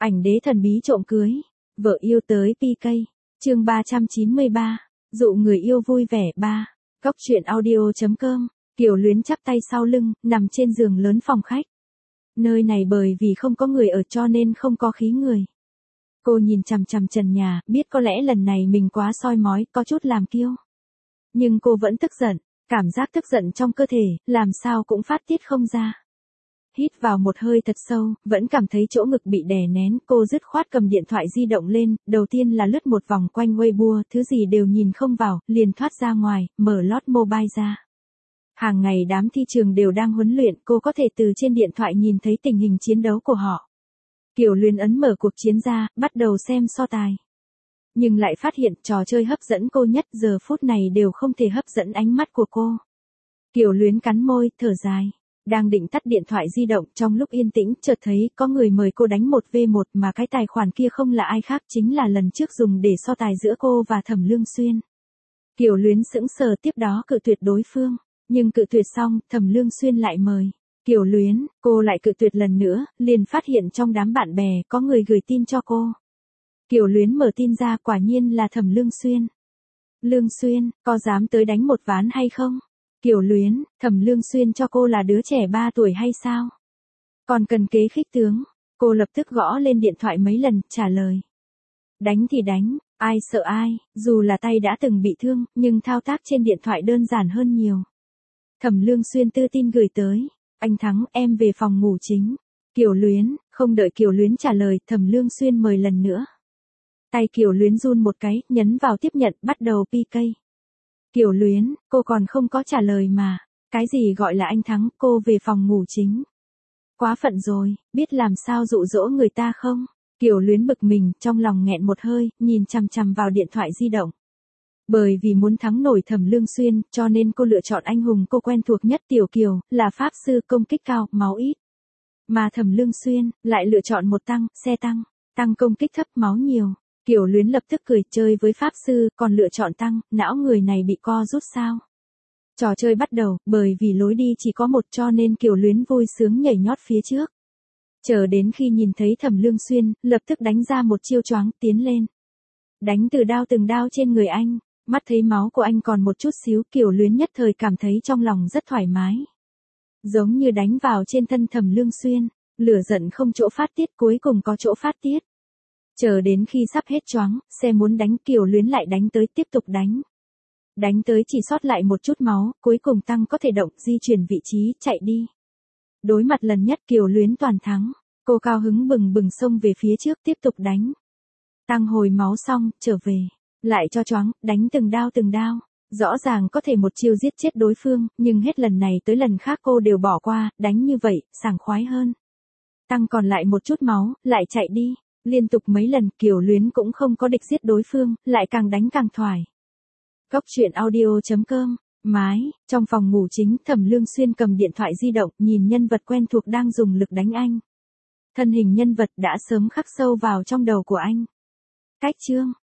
Ảnh đế thần bí trộm cưới, vợ yêu tới PK. Chương 393, dụ người yêu vui vẻ 3. Góc truyện audio.com. Kiều Luyến chắp tay sau lưng, nằm trên giường lớn phòng khách. Nơi này bởi vì không có người ở cho nên không có khí người. Cô nhìn chằm chằm trần nhà, biết có lẽ lần này mình quá soi mói, có chút làm kiêu. Nhưng cô vẫn tức giận, cảm giác tức giận trong cơ thể, làm sao cũng phát tiết không ra. Hít vào một hơi thật sâu, vẫn cảm thấy chỗ ngực bị đè nén, cô dứt khoát cầm điện thoại di động lên, đầu tiên là lướt một vòng quanh Weibo, thứ gì đều nhìn không vào, liền thoát ra ngoài, mở lót mobile ra. Hàng ngày đám thi trường đều đang huấn luyện, cô có thể từ trên điện thoại nhìn thấy tình hình chiến đấu của họ. Kiều Luyến ấn mở cuộc chiến ra, bắt đầu xem so tài. Nhưng lại phát hiện trò chơi hấp dẫn cô nhất giờ phút này đều không thể hấp dẫn ánh mắt của cô. Kiều Luyến cắn môi, thở dài. Đang định tắt điện thoại di động trong lúc yên tĩnh chợt thấy có người mời cô đánh 1v1 mà cái tài khoản kia không là ai khác chính là lần trước dùng để so tài giữa cô và Thẩm Lương Xuyên. Kiều Luyến sững sờ tiếp đó cự tuyệt đối phương, nhưng cự tuyệt xong Thẩm Lương Xuyên lại mời. Kiều Luyến, cô lại cự tuyệt lần nữa, liền phát hiện trong đám bạn bè có người gửi tin cho cô. Kiều Luyến mở tin ra quả nhiên là Thẩm Lương Xuyên. Lương Xuyên, có dám tới đánh một ván hay không? Kiều Luyến, Thẩm Lương Xuyên cho cô là đứa trẻ 3 tuổi hay sao? Còn cần kế khích tướng, cô lập tức gõ lên điện thoại mấy lần, trả lời. Đánh thì đánh, ai sợ ai, dù là tay đã từng bị thương, nhưng thao tác trên điện thoại đơn giản hơn nhiều. Thẩm Lương Xuyên tư tin gửi tới, anh thắng em về phòng ngủ chính. Kiều Luyến, không đợi Kiều Luyến trả lời, Thẩm Lương Xuyên mời lần nữa. Tay Kiều Luyến run một cái, nhấn vào tiếp nhận, bắt đầu PK. Kiều Luyến, cô còn không có trả lời mà. Cái gì gọi là anh thắng, cô về phòng ngủ chính. Quá phận rồi, biết làm sao dụ dỗ người ta không? Kiều Luyến bực mình, trong lòng nghẹn một hơi, nhìn chằm chằm vào điện thoại di động. Bởi vì muốn thắng nổi Thẩm Lương Xuyên, cho nên cô lựa chọn anh hùng cô quen thuộc nhất Tiểu Kiều, là pháp sư công kích cao, máu ít. Mà Thẩm Lương Xuyên, lại lựa chọn một tăng, xe tăng công kích thấp, máu nhiều. Kiều Luyến lập tức cười, chơi với pháp sư, còn lựa chọn tăng, não người này bị co rút sao? Trò chơi bắt đầu, bởi vì lối đi chỉ có một cho nên Kiều Luyến vui sướng nhảy nhót phía trước. Chờ đến khi nhìn thấy Thẩm Lương Xuyên, lập tức đánh ra một chiêu choáng, tiến lên. Đánh từng đao trên người anh, mắt thấy máu của anh còn một chút xíu, Kiều Luyến nhất thời cảm thấy trong lòng rất thoải mái. Giống như đánh vào trên thân Thẩm Lương Xuyên, lửa giận không chỗ phát tiết, cuối cùng có chỗ phát tiết. Chờ đến khi sắp hết choáng, xe muốn đánh, Kiều Luyến lại đánh tới, tiếp tục đánh. Đánh tới chỉ sót lại một chút máu, cuối cùng tăng có thể động, di chuyển vị trí, chạy đi. Đối mặt lần nhất Kiều Luyến toàn thắng, cô cao hứng bừng bừng xông về phía trước tiếp tục đánh. Tăng hồi máu xong, trở về, lại cho choáng, đánh từng đao. Rõ ràng có thể một chiêu giết chết đối phương, nhưng hết lần này tới lần khác cô đều bỏ qua, đánh như vậy, sảng khoái hơn. Tăng còn lại một chút máu, lại chạy đi. Liên tục mấy lần Kiều Luyến cũng không có địch giết đối phương, lại càng đánh càng thoải. Góc truyện audio.com. Mái, trong phòng ngủ chính, Thẩm Lương Xuyên cầm điện thoại di động, nhìn nhân vật quen thuộc đang dùng lực đánh anh. Thân hình nhân vật đã sớm khắc sâu vào trong đầu của anh. Cách chương,